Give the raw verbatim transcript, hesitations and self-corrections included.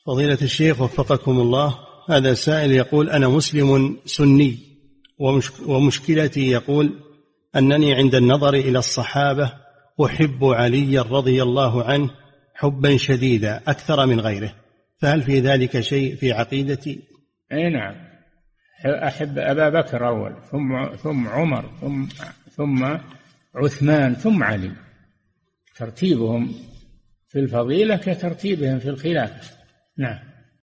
فضيلة الشيخ وفقكم الله، هذا سائل يقول: أنا مسلم سني، ومشكلتي يقول أنني عند النظر إلى الصحابة أحب عليا رضي الله عنه حبا شديدا أكثر من غيره، فهل في ذلك شيء في عقيدتي؟ أي نعم، أحب أبا بكر أول، ثم ثم عمر، ثم ثم عثمان، ثم علي. ترتيبهم في الفضيلة كترتيبهم في الخلافة. نعم.